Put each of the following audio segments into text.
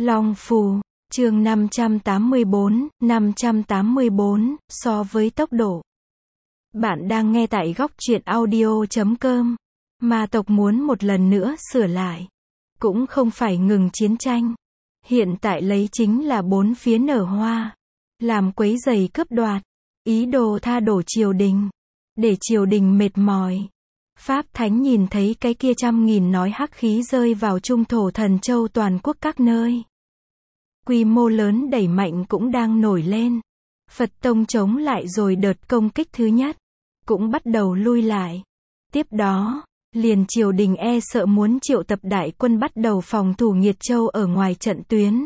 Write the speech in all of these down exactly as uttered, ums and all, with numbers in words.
Long Phù, chương năm trăm tám mươi bốn, năm trăm tám mươi bốn, so với tốc độ. Bạn đang nghe tại góc truyện audio chấm com. Ma tộc muốn một lần nữa sửa lại. Cũng không phải ngừng chiến tranh. Hiện tại lấy chính là bốn phía nở hoa. Làm quấy rầy cướp đoạt. Ý đồ tha đổ triều đình. Để triều đình mệt mỏi. Pháp Thánh nhìn thấy cái kia trăm nghìn nói hắc khí rơi vào trung thổ Thần Châu toàn quốc các nơi. Quy mô lớn đẩy mạnh cũng đang nổi lên. Phật Tông chống lại rồi đợt công kích thứ nhất. Cũng bắt đầu lui lại. Tiếp đó, liền triều đình e sợ muốn triệu tập đại quân bắt đầu phòng thủ Nghiệt Châu ở ngoài trận tuyến.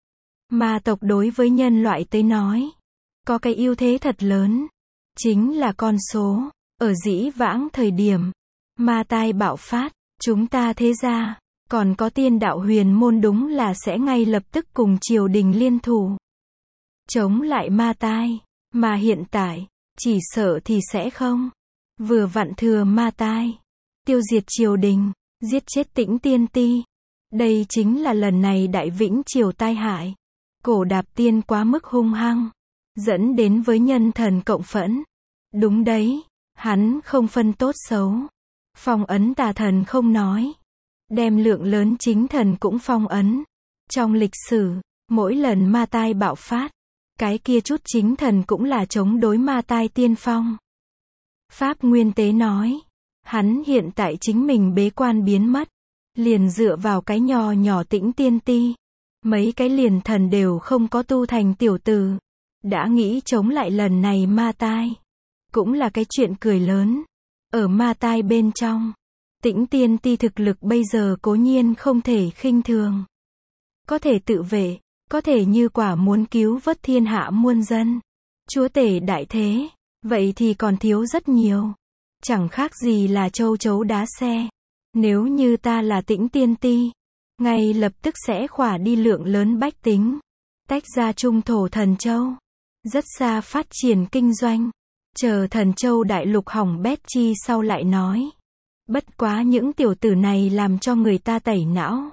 Ma tộc đối với nhân loại tới nói. Có cái ưu thế thật lớn. Chính là con số. Ở dĩ vãng thời điểm. Ma tai bạo phát. Chúng ta thế ra. Còn có tiên đạo huyền môn đúng là sẽ ngay lập tức cùng triều đình liên thủ. Chống lại ma tai. Mà hiện tại. Chỉ sợ thì sẽ không. Vừa vặn thừa ma tai. Tiêu diệt triều đình. Giết chết Tĩnh Tiên Ti. Đây chính là lần này Đại Vĩnh Triều tai hại. Cổ Đạp Tiên quá mức hung hăng. Dẫn đến với nhân thần cộng phẫn. Đúng đấy. Hắn không phân tốt xấu. Phong ấn tà thần không nói. Đem lượng lớn chính thần cũng phong ấn. Trong lịch sử, mỗi lần ma tai bạo phát. Cái kia chút chính thần cũng là chống đối ma tai tiên phong. Pháp Nguyên Tế nói. Hắn hiện tại chính mình bế quan biến mất. Liền dựa vào cái nho nhỏ Tĩnh Tiên Ti. Mấy cái liền thần đều không có tu thành tiểu tử. Đã nghĩ chống lại lần này ma tai. Cũng là cái chuyện cười lớn. Ở ma tai bên trong. Tĩnh Tiên Ti thực lực bây giờ cố nhiên không thể khinh thường. Có thể tự vệ. Có thể như quả muốn cứu vớt thiên hạ muôn dân. Chúa tể đại thế. Vậy thì còn thiếu rất nhiều. Chẳng khác gì là châu chấu đá xe. Nếu như ta là Tĩnh Tiên Ti. Ngay lập tức sẽ khỏa đi lượng lớn bách tính. Tách ra trung thổ Thần Châu. Rất xa phát triển kinh doanh. Chờ Thần Châu đại lục hỏng bét chi sau lại nói. Bất quá những tiểu tử này làm cho người ta tẩy não.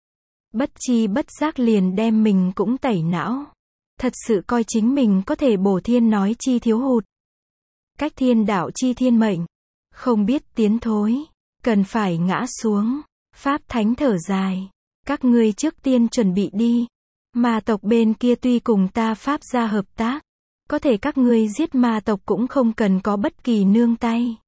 Bất chi bất giác liền đem mình cũng tẩy não. Thật sự coi chính mình có thể bổ thiên nói chi thiếu hụt. Cách thiên đạo chi thiên mệnh. Không biết tiến thối. Cần phải ngã xuống. Pháp Thánh thở dài. Các ngươi trước tiên chuẩn bị đi. Ma tộc bên kia tuy cùng ta Pháp gia hợp tác. Có thể các ngươi giết ma tộc cũng không cần có bất kỳ nương tay.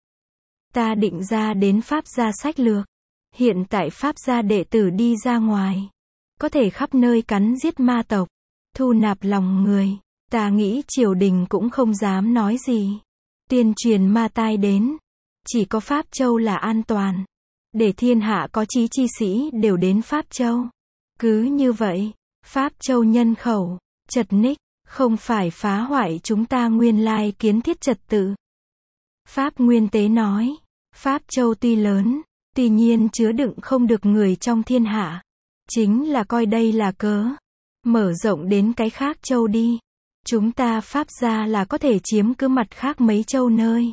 Ta định ra đến Pháp gia sách lược. Hiện tại Pháp gia đệ tử đi ra ngoài. Có thể khắp nơi cắn giết ma tộc. Thu nạp lòng người. Ta nghĩ triều đình cũng không dám nói gì. Tuyên truyền ma tai đến. Chỉ có Pháp Châu là an toàn. Để thiên hạ có chí chi sĩ đều đến Pháp Châu. Cứ như vậy. Pháp Châu nhân khẩu. Chật ních. Không phải phá hoại chúng ta nguyên lai kiến thiết trật tự. Pháp Nguyên Tế nói. Pháp Châu tuy lớn. Tuy nhiên chứa đựng không được người trong thiên hạ. Chính là coi đây là cớ. Mở rộng đến cái khác châu đi. Chúng ta Pháp gia là có thể chiếm cứ mặt khác mấy châu nơi.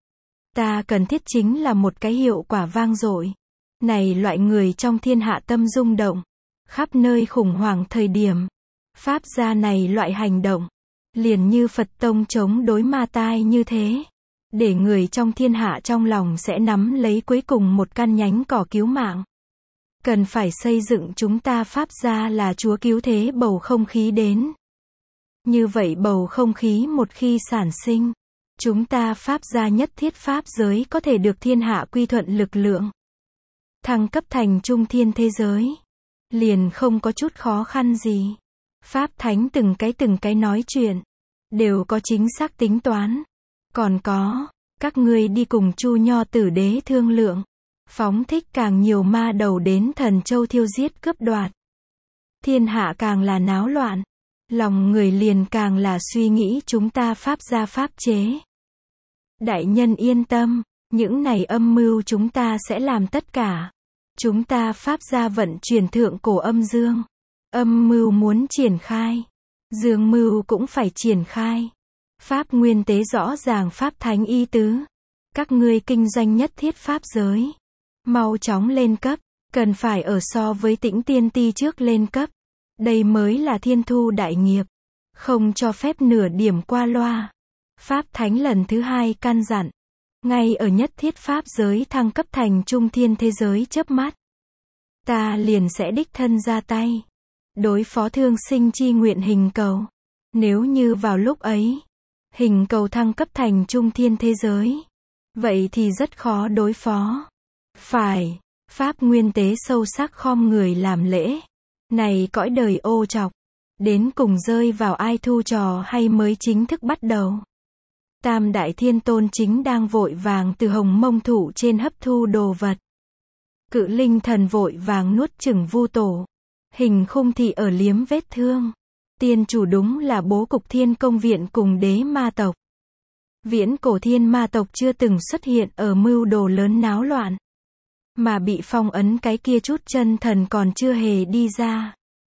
Ta cần thiết chính là một cái hiệu quả vang dội. Này loại người trong thiên hạ tâm rung động. Khắp nơi khủng hoảng thời điểm. Pháp gia này loại hành động. Liền như Phật Tông chống đối ma tai như thế. Để người trong thiên hạ trong lòng sẽ nắm lấy cuối cùng một căn nhánh cỏ cứu mạng. Cần phải xây dựng chúng ta Pháp gia là Chúa cứu thế bầu không khí đến. Như vậy bầu không khí một khi sản sinh. Chúng ta Pháp gia nhất thiết Pháp giới có thể được thiên hạ quy thuận lực lượng. Thăng cấp thành trung thiên thế giới. Liền không có chút khó khăn gì. Pháp Thánh từng cái từng cái nói chuyện. Đều có chính xác tính toán. Còn có. Các ngươi đi cùng Chu Nho Tử Đế thương lượng. Phóng thích càng nhiều ma đầu đến Thần Châu thiêu giết cướp đoạt. Thiên hạ càng là náo loạn. Lòng người liền càng là suy nghĩ chúng ta Pháp gia pháp chế. Đại nhân yên tâm. Những này âm mưu chúng ta sẽ làm tất cả. Chúng ta Pháp gia vận chuyển thượng cổ âm dương. Âm mưu muốn triển khai. Dương mưu cũng phải triển khai. Pháp Nguyên Tế rõ ràng Pháp Thánh ý tứ. Các ngươi kinh doanh nhất thiết Pháp giới. Mau chóng lên cấp. Cần phải ở so với Tĩnh Tiên Ti trước lên cấp. Đây mới là thiên thu đại nghiệp. Không cho phép nửa điểm qua loa. Pháp Thánh lần thứ hai căn dặn. Ngay ở nhất thiết Pháp giới thăng cấp thành trung thiên thế giới chớp mắt. Ta liền sẽ đích thân ra tay. Đối phó thương sinh chi nguyện hình cầu. Nếu như vào lúc ấy, hình cầu thăng cấp thành trung thiên thế giới. Vậy thì rất khó đối phó. Phải. Pháp Nguyên Tế sâu sắc khom người làm lễ. Này cõi đời ô trọc. Đến cùng rơi vào ai thu trò hay mới chính thức bắt đầu. Tam Đại Thiên Tôn chính đang vội vàng từ hồng mông thủ trên hấp thu đồ vật. Cự linh thần vội vàng nuốt chửng Vu Tổ. Hình Khung Thị ở liếm vết thương. Tiên chủ đúng là bố cục Thiên Công Viện cùng đế ma tộc. Viễn cổ thiên ma tộc chưa từng xuất hiện ở mưu đồ lớn náo loạn. Mà bị phong ấn cái kia chút chân thần còn chưa hề đi ra.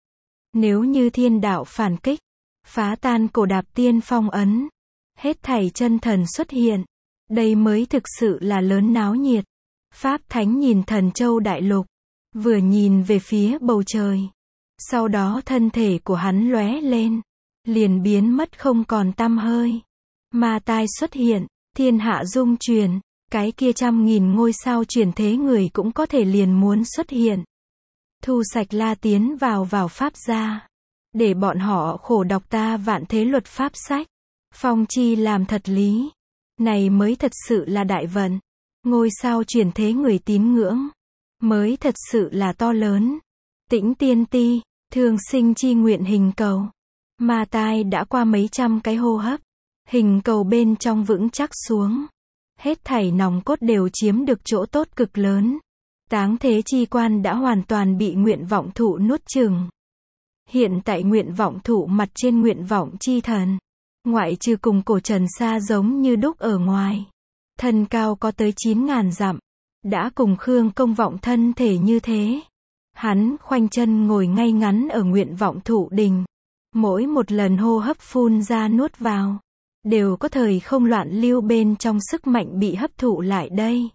Nếu như thiên đạo phản kích, phá tan cổ đạp tiên phong ấn, hết thảy chân thần xuất hiện, đây mới thực sự là lớn náo nhiệt. Pháp Thánh nhìn Thần Châu Đại Lục, vừa nhìn về phía bầu trời. Sau đó thân thể của hắn lóe lên, liền biến mất không còn tăm hơi. Ma tai xuất hiện, thiên hạ dung truyền, cái kia trăm nghìn ngôi sao truyền thế người cũng có thể liền muốn xuất hiện. Thu sạch la tiến vào vào Pháp gia. Để bọn họ khổ đọc ta vạn thế luật Pháp sách. Phong chi làm thật lý. Này mới thật sự là đại vận. Ngôi sao truyền thế người tín ngưỡng. Mới thật sự là to lớn. Tĩnh tiên ti, thương sinh chi nguyện hình cầu. Ma tai đã qua mấy trăm cái hô hấp. Hình cầu bên trong vững chắc xuống. Hết thảy nòng cốt đều chiếm được chỗ tốt cực lớn. Táng thế chi quan đã hoàn toàn bị nguyện vọng thụ nuốt chửng. Hiện tại nguyện vọng thụ mặt trên nguyện vọng chi thần. Ngoại trừ cùng cổ Trần Sa giống như đúc ở ngoài. Thân cao có tới chín ngàn dặm. Đã cùng Khương Công Vọng thân thể như thế. Hắn khoanh chân ngồi ngay ngắn ở nguyện vọng thụ đình. Mỗi một lần hô hấp phun ra nuốt vào. Đều có thời không loạn lưu bên trong sức mạnh bị hấp thụ lại đây.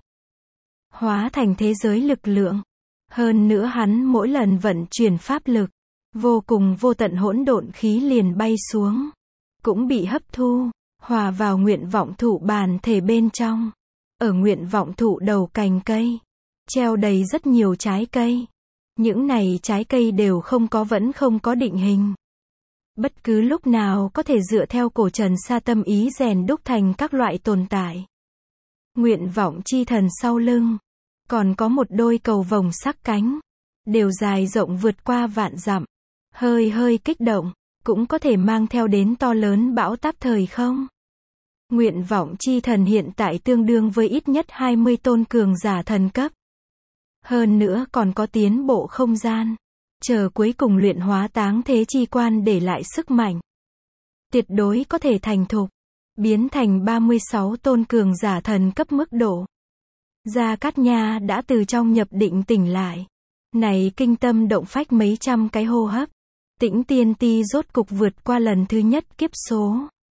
Hóa thành thế giới lực lượng. Hơn nữa hắn mỗi lần vận chuyển pháp lực. Vô cùng vô tận hỗn độn khí liền bay xuống. Cũng bị hấp thu. Hòa vào nguyện vọng thụ bản thể bên trong. Ở nguyện vọng thụ đầu cành cây. Treo đầy rất nhiều trái cây. Những này trái cây đều không có vẫn không có định hình. Bất cứ lúc nào có thể dựa theo cổ Trần Sa tâm ý rèn đúc thành các loại tồn tại. Nguyện vọng chi thần sau lưng. Còn có một đôi cầu vồng sắc cánh. Đều dài rộng vượt qua vạn dặm. Hơi hơi kích động. Cũng có thể mang theo đến to lớn bão táp thời không. Nguyện vọng chi thần hiện tại tương đương với ít nhất hai mươi tôn cường giả thần cấp. Hơn nữa còn có tiến bộ không gian. Chờ cuối cùng luyện hóa táng thế chi quan để lại sức mạnh. Tuyệt đối có thể thành thục. Biến thành ba mươi sáu tôn cường giả thần cấp mức độ. Gia Cát Nha đã từ trong nhập định tỉnh lại. Này kinh tâm động phách mấy trăm cái hô hấp. Tĩnh tiên ti rốt cục vượt qua lần thứ nhất kiếp số.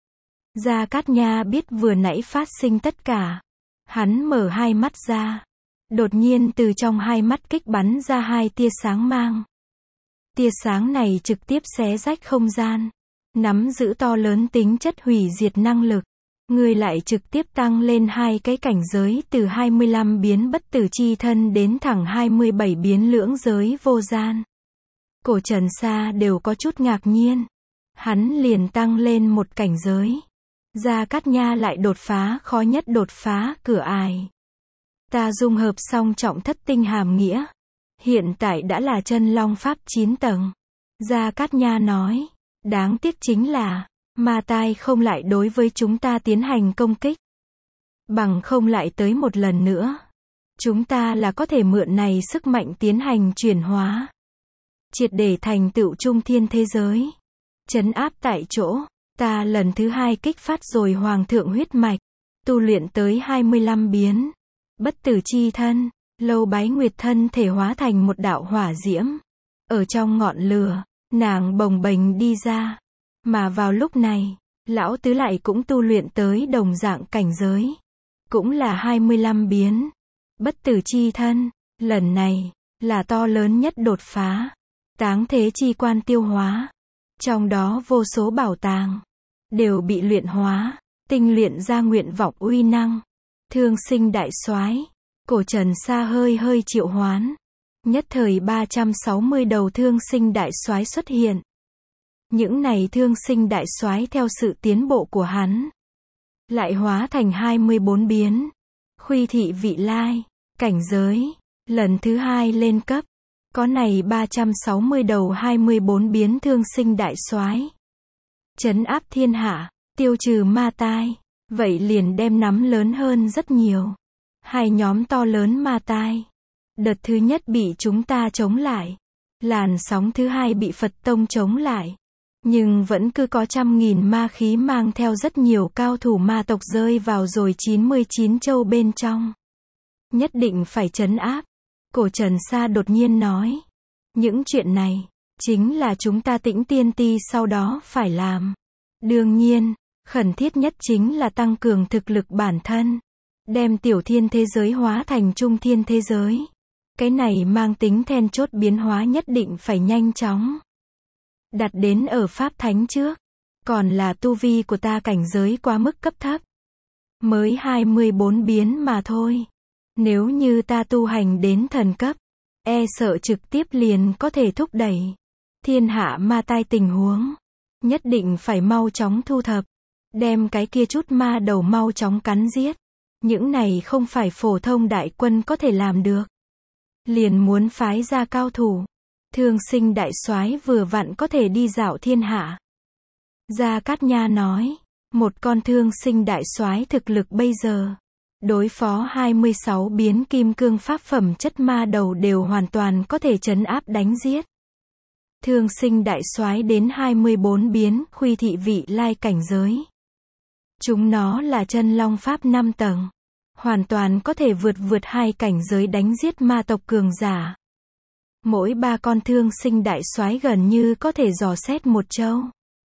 Gia Cát Nha biết vừa nãy phát sinh tất cả. Hắn mở hai mắt ra. Đột nhiên từ trong hai mắt kích bắn ra hai tia sáng mang. Tia sáng này trực tiếp xé rách không gian. Nắm giữ to lớn tính chất hủy diệt năng lực. Người lại trực tiếp tăng lên hai cái cảnh giới từ hai mươi lăm biến bất tử chi thân đến thẳng hai mươi bảy biến lưỡng giới vô gian. Cổ Trần Sa đều có chút ngạc nhiên. Hắn liền tăng lên một cảnh giới. Gia Cát Nha lại đột phá khó nhất đột phá cửa ải. Ta dung hợp xong trọng thất tinh hàm nghĩa. Hiện tại đã là chân long pháp chín tầng. Gia Cát Nha nói. Đáng tiếc chính là, ma tai không lại đối với chúng ta tiến hành công kích. Bằng không lại tới một lần nữa. Chúng ta là có thể mượn này sức mạnh tiến hành chuyển hóa. Triệt để thành tựu trung thiên thế giới. Trấn áp tại chỗ. Ta lần thứ hai kích phát rồi hoàng thượng huyết mạch. Tu luyện tới hai mươi lăm biến. Bất tử chi thân. Lâu bái nguyệt thân thể hóa thành một đạo hỏa diễm. Ở trong ngọn lửa, nàng bồng bềnh đi ra. Mà vào lúc này, lão tứ lại cũng tu luyện tới đồng dạng cảnh giới. Cũng là hai mươi lăm biến. Bất tử chi thân. Lần này, là to lớn nhất đột phá. táng thế chi quan tiêu hóa. Trong đó vô số bảo tàng, đều bị luyện hóa, tinh luyện ra nguyện vọng uy năng. Thương sinh đại soái, cổ Trần Sa hơi hơi triệu hoán. Nhất thời ba trăm sáu mươi đầu thương sinh đại soái xuất hiện. Những này thương sinh đại soái theo sự tiến bộ của hắn, lại hóa thành hai mươi bốn biến. Khuy thị vị lai, cảnh giới, lần thứ hai lên cấp. Có này ba trăm sáu mươi đầu hai mươi bốn biến thương sinh đại soái, trấn áp thiên hạ, tiêu trừ ma tai. Vậy liền đem nắm lớn hơn rất nhiều. Hai nhóm to lớn ma tai. Đợt thứ nhất bị chúng ta chống lại. Làn sóng thứ hai bị Phật Tông chống lại. Nhưng vẫn cứ có trăm nghìn ma khí mang theo rất nhiều cao thủ ma tộc rơi vào rồi chín mươi chín châu bên trong. Nhất định phải trấn áp. Cổ Trần Sa đột nhiên nói. Những chuyện này, chính là chúng ta Tĩnh Tiên Ti sau đó phải làm. Đương nhiên, khẩn thiết nhất chính là tăng cường thực lực bản thân. Đem tiểu thiên thế giới hóa thành trung thiên thế giới. Cái này mang tính then chốt biến hóa nhất định phải nhanh chóng. Đặt đến ở Pháp Thánh trước. Còn là tu vi của ta cảnh giới quá mức cấp thấp. Mới hai mươi bốn biến mà thôi. Nếu như ta tu hành đến thần cấp, e sợ trực tiếp liền có thể thúc đẩy thiên hạ ma tai tình huống. Nhất định phải mau chóng thu thập. Đem cái kia chút ma đầu mau chóng cắn giết. Những này không phải phổ thông đại quân có thể làm được. Liền muốn phái ra cao thủ. Thương sinh đại soái vừa vặn có thể đi dạo thiên hạ. Gia Cát Nha nói. Một con thương sinh đại soái thực lực bây giờ. Đối phó hai mươi sáu biến kim cương pháp phẩm chất ma đầu đều hoàn toàn có thể trấn áp đánh giết. Thương sinh đại soái đến hai mươi bốn biến khuy thị vị lai cảnh giới. Chúng nó là chân long pháp năm tầng. Hoàn toàn có thể vượt vượt hai cảnh giới đánh giết ma tộc cường giả. Mỗi ba con thương sinh đại soái gần như có thể dò xét một châu.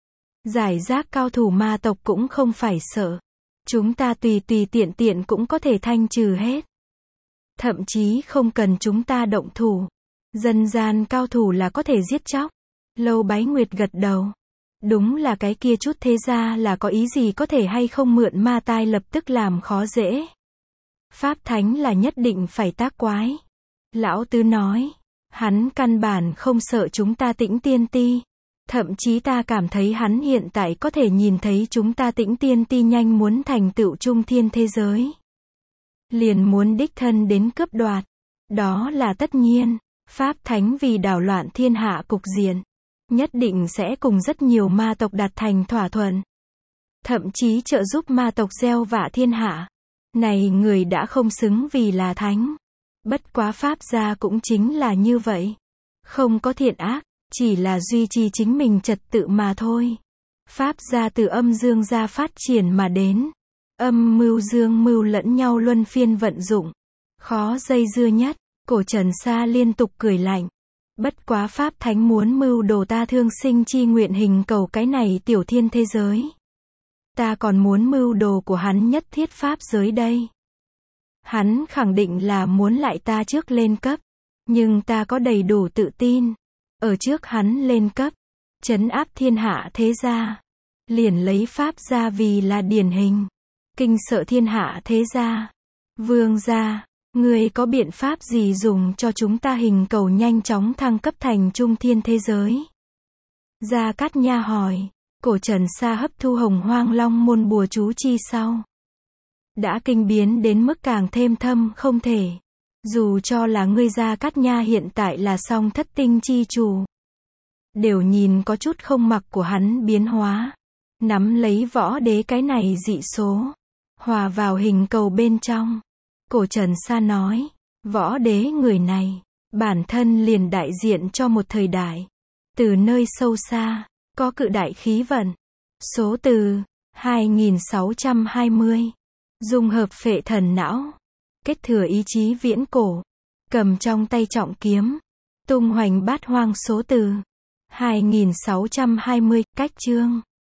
Giải rác cao thủ ma tộc cũng không phải sợ. Chúng ta tùy tùy tiện tiện cũng có thể thanh trừ hết. Thậm chí không cần chúng ta động thủ. Dân gian cao thủ là có thể giết chóc. Lâu Bái Nguyệt gật đầu. Đúng là cái kia chút thế ra là có ý gì có thể hay không mượn ma tai lập tức làm khó dễ. Pháp Thánh là nhất định phải tác quái. Lão Tứ nói. Hắn căn bản không sợ chúng ta Tĩnh Tiên Ti. Thậm chí ta cảm thấy hắn hiện tại có thể nhìn thấy chúng ta Tĩnh Tiên Ti nhanh muốn thành tựu trung thiên thế giới. Liền muốn đích thân đến cướp đoạt. Đó là tất nhiên. Pháp Thánh vì đảo loạn thiên hạ cục diện. Nhất định sẽ cùng rất nhiều ma tộc đạt thành thỏa thuận. Thậm chí trợ giúp ma tộc gieo vạ thiên hạ. Này người đã không xứng vì là thánh. Bất quá Pháp gia cũng chính là như vậy. Không có thiện ác, chỉ là duy trì chính mình trật tự mà thôi. Pháp gia từ âm dương gia phát triển mà đến. Âm mưu dương mưu lẫn nhau luân phiên vận dụng. Khó dây dưa nhất, cổ Trần Sa liên tục cười lạnh. Bất quá Pháp Thánh muốn mưu đồ ta thương sinh chi nguyện hình cầu cái này tiểu thiên thế giới. Ta còn muốn mưu đồ của hắn nhất thiết Pháp giới đây. Hắn khẳng định là muốn lại ta trước lên cấp. Nhưng ta có đầy đủ tự tin. Ở trước hắn lên cấp. Trấn áp thiên hạ thế gia. Liền lấy Pháp gia vì là điển hình. Kinh sợ thiên hạ thế gia. Vương gia. Người có biện pháp gì dùng cho chúng ta hình cầu nhanh chóng thăng cấp thành trung thiên thế giới? Gia Cát Nha hỏi. Cổ Trần Sa hấp thu hồng hoang long môn bùa chú chi sau. Đã kinh biến đến mức càng thêm thâm không thể. Dù cho là ngươi Gia Cát Nha hiện tại là song thất tinh chi chủ. Đều nhìn có chút không mặc của hắn biến hóa. Nắm lấy võ đế cái này dị số. Hòa vào hình cầu bên trong. Cổ Trần Sa nói. Võ đế người này. Bản thân liền đại diện cho một thời đại. Từ nơi sâu xa. Có cự đại khí vận. Số từ. hai nghìn sáu trăm hai mươi. Dung hợp phệ thần não. Kết thừa ý chí viễn cổ. Cầm trong tay trọng kiếm. Tung hoành bát hoang số từ. hai nghìn sáu trăm hai mươi. Cách chương.